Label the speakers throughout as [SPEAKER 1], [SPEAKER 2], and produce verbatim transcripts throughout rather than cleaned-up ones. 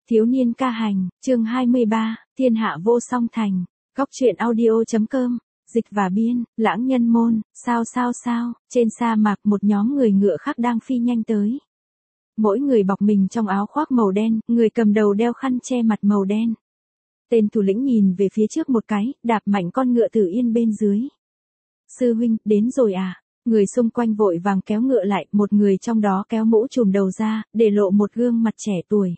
[SPEAKER 1] Thiếu niên ca hành, chương hai mươi ba, thiên hạ vô song thành. Góc truyện audio.com, dịch và biên, Lãng Nhân Môn, sao sao sao, trên sa mạc một nhóm người ngựa khác đang phi nhanh tới. Mỗi người bọc mình trong áo khoác màu đen, người cầm đầu đeo khăn che mặt màu đen. Tên thủ lĩnh nhìn về phía trước một cái, đạp mạnh con ngựa Tử Yên bên dưới. Sư huynh, đến rồi à? Người xung quanh vội vàng kéo ngựa lại, một người trong đó kéo mũ trùm đầu ra, để lộ một gương mặt trẻ tuổi.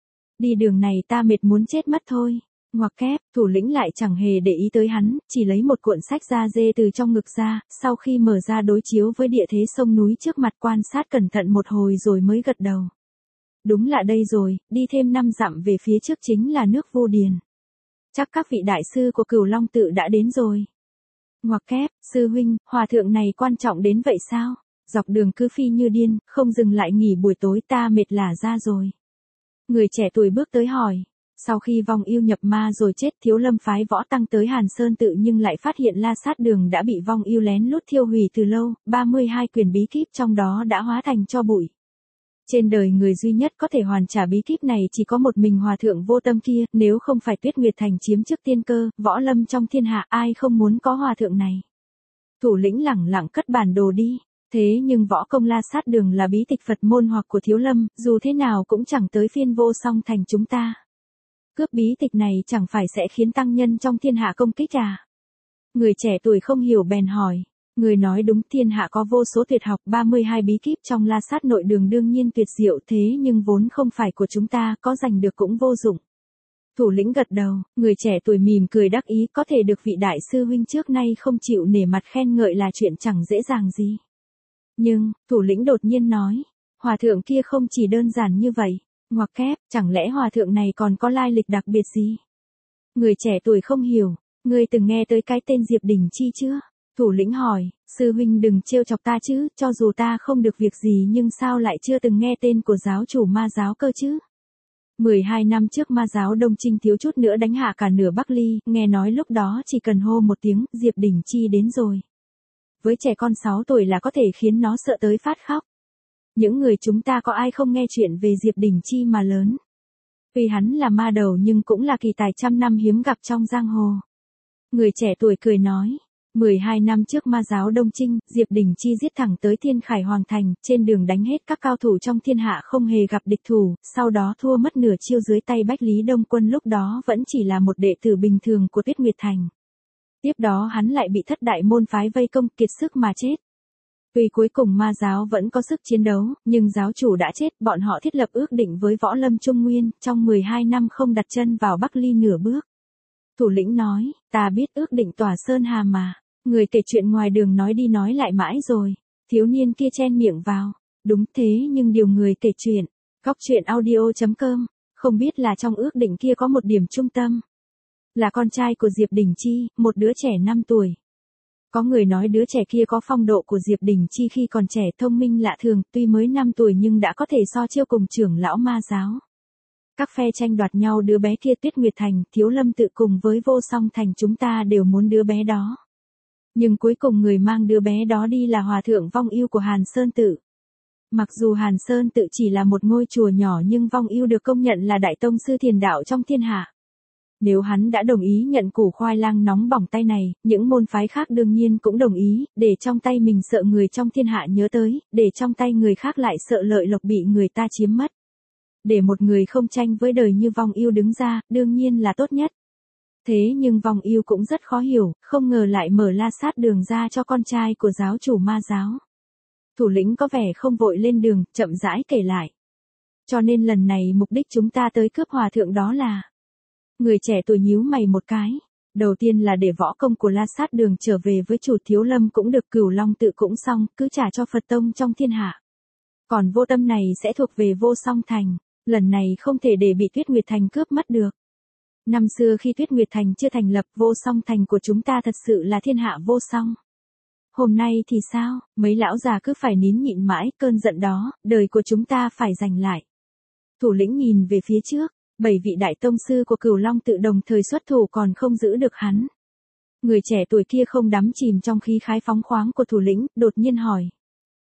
[SPEAKER 1] Đi đường này ta mệt muốn chết mất thôi. Ngoặc kép, thủ lĩnh lại chẳng hề để ý tới hắn, chỉ lấy một cuộn sách da dê từ trong ngực ra, sau khi mở ra đối chiếu với địa thế sông núi trước mặt quan sát cẩn thận một hồi rồi mới gật đầu. Đúng là đây rồi, đi thêm năm dặm về phía trước chính là nước Vô Điền. Chắc các vị đại sư của Cửu Long Tự đã đến rồi. Ngoặc kép, sư huynh, hòa thượng này quan trọng đến vậy sao? Dọc đường cứ phi như điên, không dừng lại nghỉ buổi tối, ta mệt lả ra rồi. Người trẻ tuổi bước tới hỏi. Sau khi vong yêu nhập ma rồi chết, Thiếu Lâm phái võ tăng tới Hàn Sơn Tự nhưng lại phát hiện La Sát Đường đã bị vong yêu lén lút thiêu hủy từ lâu, ba mươi hai quyển bí kíp trong đó đã hóa thành tro bụi. Trên đời người duy nhất có thể hoàn trả bí kíp này chỉ có một mình hòa thượng vô tâm kia, nếu không phải Tuyết Nguyệt Thành chiếm chức tiên cơ, võ lâm trong thiên hạ ai không muốn có hòa thượng này. Thủ lĩnh lẳng lặng cất bản đồ đi. Thế nhưng võ công La Sát Đường là bí tịch Phật môn hoặc của Thiếu Lâm, dù thế nào cũng chẳng tới phiên Vô Song Thành chúng ta. Cướp bí tịch này chẳng phải sẽ khiến tăng nhân trong thiên hạ công kích à? Người trẻ tuổi không hiểu bèn hỏi. Người nói đúng, thiên hạ có vô số tuyệt học, ba mươi hai bí kíp trong La Sát Nội Đường đương nhiên tuyệt diệu, thế nhưng vốn không phải của chúng ta, có giành được cũng vô dụng. Thủ lĩnh gật đầu, người trẻ tuổi mỉm cười đắc ý, có thể được vị đại sư huynh trước nay không chịu nể mặt khen ngợi là chuyện chẳng dễ dàng gì. Nhưng, thủ lĩnh đột nhiên nói, hòa thượng kia không chỉ đơn giản như vậy. Ngoặc kép, chẳng lẽ hòa thượng này còn có lai lịch đặc biệt gì? Người trẻ tuổi không hiểu, ngươi từng nghe tới cái tên Diệp Đình Chi chưa? Thủ lĩnh hỏi, sư huynh đừng trêu chọc ta chứ, cho dù ta không được việc gì nhưng sao lại chưa từng nghe tên của giáo chủ ma giáo cơ chứ? mười hai năm trước ma giáo Đông Trinh thiếu chút nữa đánh hạ cả nửa Bắc Ly, nghe nói lúc đó chỉ cần hô một tiếng, Diệp Đình Chi đến rồi. Với trẻ con sáu tuổi là có thể khiến nó sợ tới phát khóc. Những người chúng ta có ai không nghe chuyện về Diệp Đình Chi mà lớn. Vì hắn là ma đầu nhưng cũng là kỳ tài trăm năm hiếm gặp trong giang hồ. Người trẻ tuổi cười nói, mười hai năm trước ma giáo Đông Trinh, Diệp Đình Chi giết thẳng tới Thiên Khải Hoàng Thành, trên đường đánh hết các cao thủ trong thiên hạ không hề gặp địch thủ, sau đó thua mất nửa chiêu dưới tay Bách Lý Đông Quân, lúc đó vẫn chỉ là một đệ tử bình thường của Tuyết Nguyệt Thành. Tiếp đó hắn lại bị thất đại môn phái vây công kiệt sức mà chết. Tuy cuối cùng ma giáo vẫn có sức chiến đấu, nhưng giáo chủ đã chết, bọn họ thiết lập ước định với võ lâm Trung Nguyên, trong mười hai năm không đặt chân vào Bắc Ly nửa bước. Thủ lĩnh nói, ta biết ước định tỏa sơn hà mà. Người kể chuyện ngoài đường nói đi nói lại mãi rồi. Thiếu niên kia chen miệng vào. Đúng thế, nhưng điều người kể chuyện. Góc truyện audio.com, không biết là trong ước định kia có một điểm trung tâm. Là con trai của Diệp Đình Chi, một đứa trẻ năm tuổi. Có người nói đứa trẻ kia có phong độ của Diệp Đình Chi khi còn trẻ, thông minh lạ thường, tuy mới năm tuổi nhưng đã có thể so chiêu cùng trưởng lão ma giáo. Các phe tranh đoạt nhau đứa bé kia, Tuyết Nguyệt Thành, Thiếu Lâm Tự cùng với Vô Song Thành chúng ta đều muốn đứa bé đó. Nhưng cuối cùng người mang đứa bé đó đi là hòa thượng vong yêu của Hàn Sơn Tự. Mặc dù Hàn Sơn Tự chỉ là một ngôi chùa nhỏ nhưng vong yêu được công nhận là đại tông sư thiền đạo trong thiên hạ. Nếu hắn đã đồng ý nhận củ khoai lang nóng bỏng tay này, những môn phái khác đương nhiên cũng đồng ý, để trong tay mình sợ người trong thiên hạ nhớ tới, để trong tay người khác lại sợ lợi lộc bị người ta chiếm mất. Để một người không tranh với đời như vong yêu đứng ra, đương nhiên là tốt nhất. Thế nhưng vong yêu cũng rất khó hiểu, không ngờ lại mở La Sát Đường ra cho con trai của giáo chủ ma giáo. Thủ lĩnh có vẻ không vội lên đường, chậm rãi kể lại. Cho nên lần này mục đích chúng ta tới cướp hòa thượng đó là... Người trẻ tuổi nhíu mày một cái. Đầu tiên là để võ công của La Sát Đường trở về với chủ, Thiếu Lâm cũng được, Cửu Long Tự cũng xong, cứ trả cho Phật tông trong thiên hạ. Còn vô tâm này sẽ thuộc về Vô Song Thành. Lần này không thể để bị Tuyết Nguyệt Thành cướp mất được. Năm xưa khi Tuyết Nguyệt Thành chưa thành lập, Vô Song Thành của chúng ta thật sự là thiên hạ vô song. Hôm nay thì sao, mấy lão già cứ phải nín nhịn mãi, cơn giận đó, đời của chúng ta phải giành lại. Thủ lĩnh nhìn về phía trước. Bảy vị đại tông sư của Cửu Long Tự đồng thời xuất thủ còn không giữ được hắn. Người trẻ tuổi kia không đắm chìm trong khí khái phóng khoáng của thủ lĩnh, đột nhiên hỏi.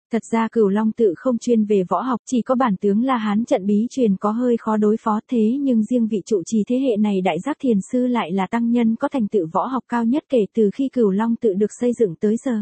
[SPEAKER 1] Thật ra Cửu Long tự không chuyên về võ học, chỉ có bản tướng La Hán trận bí truyền có hơi khó đối phó, thế nhưng riêng vị trụ trì thế hệ này Đại Giác Thiền sư lại là tăng nhân có thành tựu võ học cao nhất kể từ khi Cửu Long tự được xây dựng tới giờ.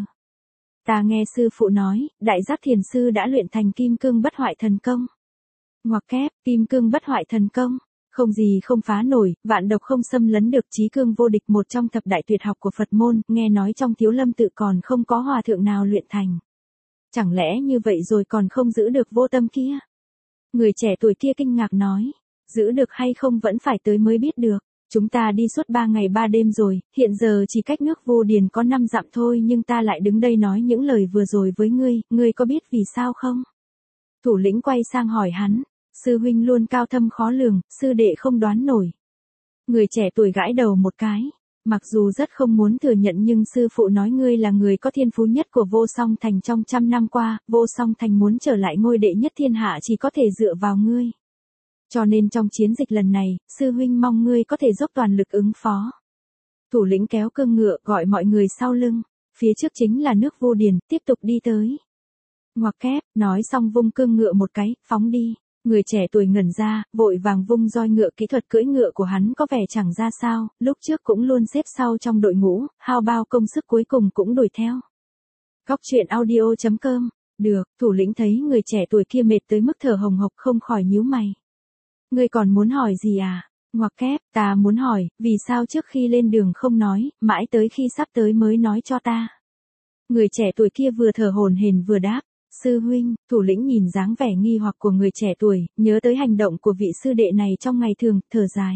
[SPEAKER 1] Ta nghe sư phụ nói, Đại Giác Thiền sư đã luyện thành Kim Cương Bất Hoại Thần Công. Ngoặc kép, Kim Cương Bất Hoại Thần Công, không gì không phá nổi, vạn độc không xâm lấn được, chí cương vô địch, một trong thập đại tuyệt học của Phật môn, nghe nói trong Thiếu Lâm tự còn không có hòa thượng nào luyện thành. Chẳng lẽ như vậy rồi còn không giữ được Vô Tâm kia? Người trẻ tuổi kia kinh ngạc nói, giữ được hay không vẫn phải tới mới biết được. Chúng ta đi suốt ba ngày ba đêm rồi, hiện giờ chỉ cách nước Vô Điền có năm dặm thôi, nhưng ta lại đứng đây nói những lời vừa rồi với ngươi, ngươi có biết vì sao không? Thủ lĩnh quay sang hỏi hắn, sư huynh luôn cao thâm khó lường, sư đệ không đoán nổi. Người trẻ tuổi gãi đầu một cái, mặc dù rất không muốn thừa nhận nhưng sư phụ nói ngươi là người có thiên phú nhất của Vô Song Thành trong trăm năm qua, Vô Song Thành muốn trở lại ngôi đệ nhất thiên hạ chỉ có thể dựa vào ngươi. Cho nên trong chiến dịch lần này, sư huynh mong ngươi có thể dốc toàn lực ứng phó. Thủ lĩnh kéo cương ngựa gọi mọi người sau lưng, phía trước chính là nước Vô Điền, tiếp tục đi tới. Ngoặc kép, nói xong vung cương ngựa một cái, phóng đi. Người trẻ tuổi ngẩn ra, vội vàng vung roi ngựa, kỹ thuật cưỡi ngựa của hắn có vẻ chẳng ra sao, lúc trước cũng luôn xếp sau trong đội ngũ, hao bao công sức cuối cùng cũng đuổi theo. Góc truyện audio chấm com, được, thủ lĩnh thấy người trẻ tuổi kia mệt tới mức thở hồng hộc không khỏi nhíu mày. Ngươi còn muốn hỏi gì à? Ngoặc kép, ta muốn hỏi, vì sao trước khi lên đường không nói, mãi tới khi sắp tới mới nói cho ta. Người trẻ tuổi kia vừa thở hổn hển vừa đáp. Sư huynh, thủ lĩnh nhìn dáng vẻ nghi hoặc của người trẻ tuổi, nhớ tới hành động của vị sư đệ này trong ngày thường, thở dài.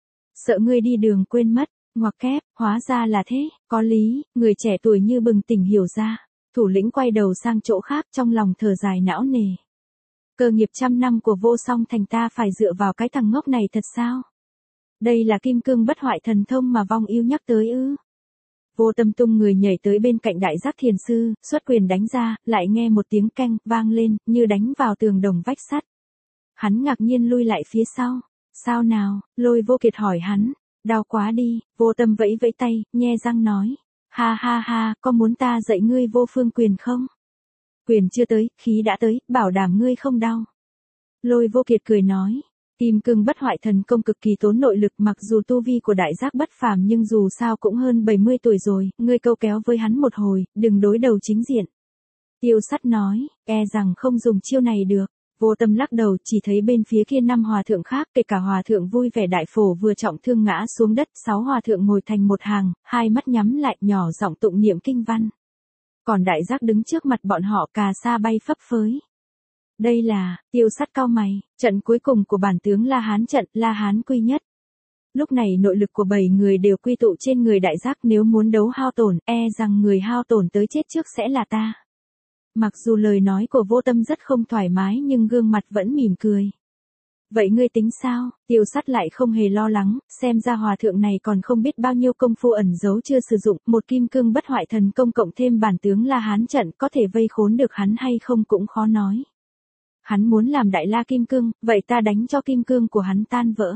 [SPEAKER 1] Sợ ngươi đi đường quên mất, ngoặc kép, hóa ra là thế, có lý, người trẻ tuổi như bừng tỉnh hiểu ra. Thủ lĩnh quay đầu sang chỗ khác trong lòng thở dài não nề. Cơ nghiệp trăm năm của Vô Song Thành ta phải dựa vào cái thằng ngốc này thật sao? Đây là Kim Cương Bất Hoại Thần Thông mà Vong Yêu nhắc tới ư? Vô Tâm tung người nhảy tới bên cạnh Đại Giác Thiền sư, xuất quyền đánh ra, lại nghe một tiếng keng vang lên, như đánh vào tường đồng vách sắt. Hắn ngạc nhiên lui lại phía sau. Sao nào? Lôi Vô Kiệt hỏi hắn. Đau quá đi. Vô Tâm vẫy vẫy tay, nhe răng nói. Ha ha ha, có muốn ta dạy ngươi vô phương quyền không? Quyền chưa tới, khí đã tới, bảo đảm ngươi không đau. Lôi Vô Kiệt cười nói. Kim Cương Bất Hoại Thần Công cực kỳ tốn nội lực, mặc dù tu vi của Đại Giác bất phàm nhưng dù sao cũng hơn bảy mươi tuổi rồi, ngươi câu kéo với hắn một hồi, đừng đối đầu chính diện. Tiêu Sắt nói, e rằng không dùng chiêu này được. Vô Tâm lắc đầu, chỉ thấy bên phía kia năm hòa thượng khác, kể cả hòa thượng Vui Vẻ Đại Phổ vừa trọng thương ngã xuống đất, sáu hòa thượng ngồi thành một hàng, hai mắt nhắm lại, nhỏ giọng tụng niệm kinh văn. Còn Đại Giác đứng trước mặt bọn họ cà sa bay phấp phới. Đây là, Tiêu Sắt cau mày, trận cuối cùng của bản tướng La Hán trận, La Hán quy nhất. Lúc này nội lực của bảy người đều quy tụ trên người Đại Giác, nếu muốn đấu hao tổn, e rằng người hao tổn tới chết trước sẽ là ta. Mặc dù lời nói của Vô Tâm rất không thoải mái nhưng gương mặt vẫn mỉm cười. Vậy ngươi tính sao? Tiêu Sắt lại không hề lo lắng, xem ra hòa thượng này còn không biết bao nhiêu công phu ẩn giấu chưa sử dụng, một Kim Cương Bất Hoại Thần Công cộng thêm bản tướng La Hán trận có thể vây khốn được hắn hay không cũng khó nói. Hắn muốn làm Đại La Kim Cương, vậy ta đánh cho Kim Cương của hắn tan vỡ.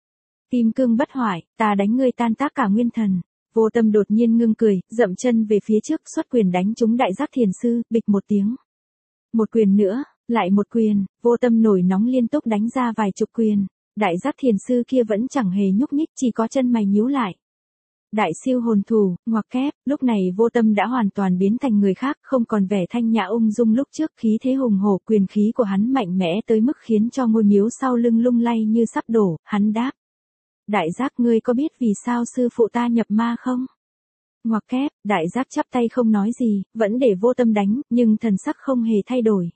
[SPEAKER 1] Kim Cương bất hoại, ta đánh ngươi tan tác cả nguyên thần. Vô Tâm đột nhiên ngưng cười, dậm chân về phía trước, xuất quyền đánh trúng Đại Giác Thiền sư, bịch một tiếng. Một quyền nữa, lại một quyền, Vô Tâm nổi nóng liên tục đánh ra vài chục quyền. Đại Giác Thiền sư kia vẫn chẳng hề nhúc nhích, chỉ có chân mày nhíu lại. Đại siêu hồn thủ, ngoặc kép, lúc này Vô Tâm đã hoàn toàn biến thành người khác, không còn vẻ thanh nhã ung dung lúc trước, khí thế hùng hổ, quyền khí của hắn mạnh mẽ tới mức khiến cho ngôi miếu sau lưng lung lay như sắp đổ, hắn đáp. Đại Giác, ngươi có biết vì sao sư phụ ta nhập ma không? Ngoặc kép, Đại Giác chắp tay không nói gì, vẫn để Vô Tâm đánh, nhưng thần sắc không hề thay đổi.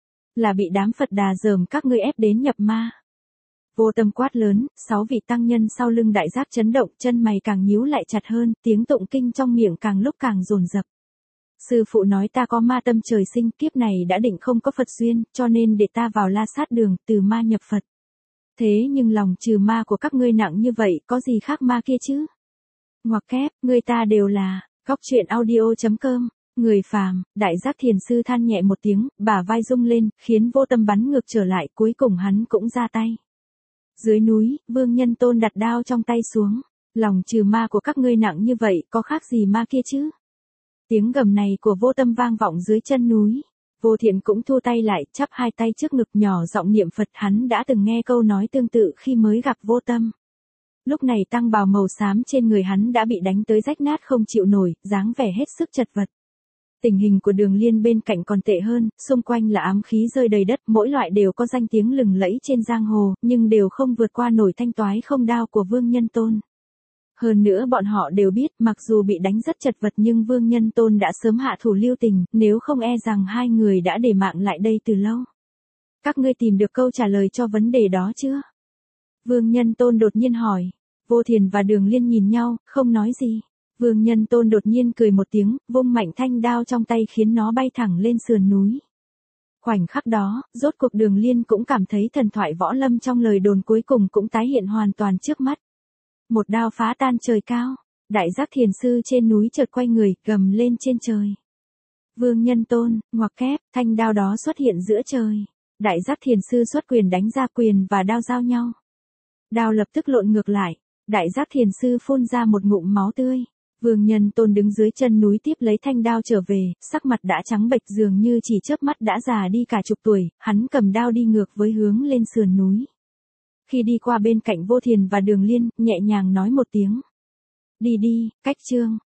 [SPEAKER 1] Là bị đám Phật Đà dởm các ngươi ép đến nhập ma. Vô Tâm quát lớn, sáu vị tăng nhân sau lưng Đại Giác chấn động, chân mày càng nhíu lại chặt hơn, tiếng tụng kinh trong miệng càng lúc càng dồn dập. Sư phụ nói ta có ma tâm trời sinh, kiếp này đã định không có Phật duyên, cho nên để ta vào La Sát đường, từ ma nhập Phật. Thế nhưng lòng trừ ma của các ngươi nặng như vậy, có gì khác ma kia chứ? Ngoặc kép, ngươi ta đều là, góc truyện audio chấm com, người phàm. Đại Giác Thiền sư than nhẹ một tiếng, bả vai rung lên, khiến Vô Tâm bắn ngược trở lại, cuối cùng hắn cũng ra tay. Dưới núi, Vương Nhân Tôn đặt đao trong tay xuống. Lòng trừ ma của các ngươi nặng như vậy, có khác gì ma kia chứ? Tiếng gầm này của Vô Tâm vang vọng dưới chân núi. Vô Thiện cũng thu tay lại, chắp hai tay trước ngực nhỏ giọng niệm Phật, hắn đã từng nghe câu nói tương tự khi mới gặp Vô Tâm. Lúc này tăng bào màu xám trên người hắn đã bị đánh tới rách nát không chịu nổi, dáng vẻ hết sức chật vật. Tình hình của Đường Liên bên cạnh còn tệ hơn, xung quanh là ám khí rơi đầy đất, mỗi loại đều có danh tiếng lừng lẫy trên giang hồ, nhưng đều không vượt qua nổi thanh toái không đao của Vương Nhân Tôn. Hơn nữa bọn họ đều biết, mặc dù bị đánh rất chật vật nhưng Vương Nhân Tôn đã sớm hạ thủ lưu tình, nếu không e rằng hai người đã để mạng lại đây từ lâu. Các ngươi tìm được câu trả lời cho vấn đề đó chưa? Vương Nhân Tôn đột nhiên hỏi. Vô Thiền và Đường Liên nhìn nhau, không nói gì. Vương Nhân Tôn đột nhiên cười một tiếng, vung mạnh thanh đao trong tay khiến nó bay thẳng lên sườn núi. Khoảnh khắc đó, rốt cuộc Đường Liên cũng cảm thấy thần thoại võ lâm trong lời đồn cuối cùng cũng tái hiện hoàn toàn trước mắt. Một đao phá tan trời cao, Đại Giác Thiền Sư trên núi chợt quay người, gầm lên trên trời. Vương Nhân Tôn, ngoặc kép, thanh đao đó xuất hiện giữa trời. Đại Giác Thiền Sư xuất quyền đánh ra, quyền và đao giao nhau. Đao lập tức lộn ngược lại, Đại Giác Thiền Sư phun ra một ngụm máu tươi. Vương Nhân Tôn đứng dưới chân núi tiếp lấy thanh đao trở về, sắc mặt đã trắng bệch dường như chỉ chớp mắt đã già đi cả chục tuổi, hắn cầm đao đi ngược với hướng lên sườn núi. Khi đi qua bên cạnh Vô Thiền và Đường Liên, nhẹ nhàng nói một tiếng. Đi đi, cách chương.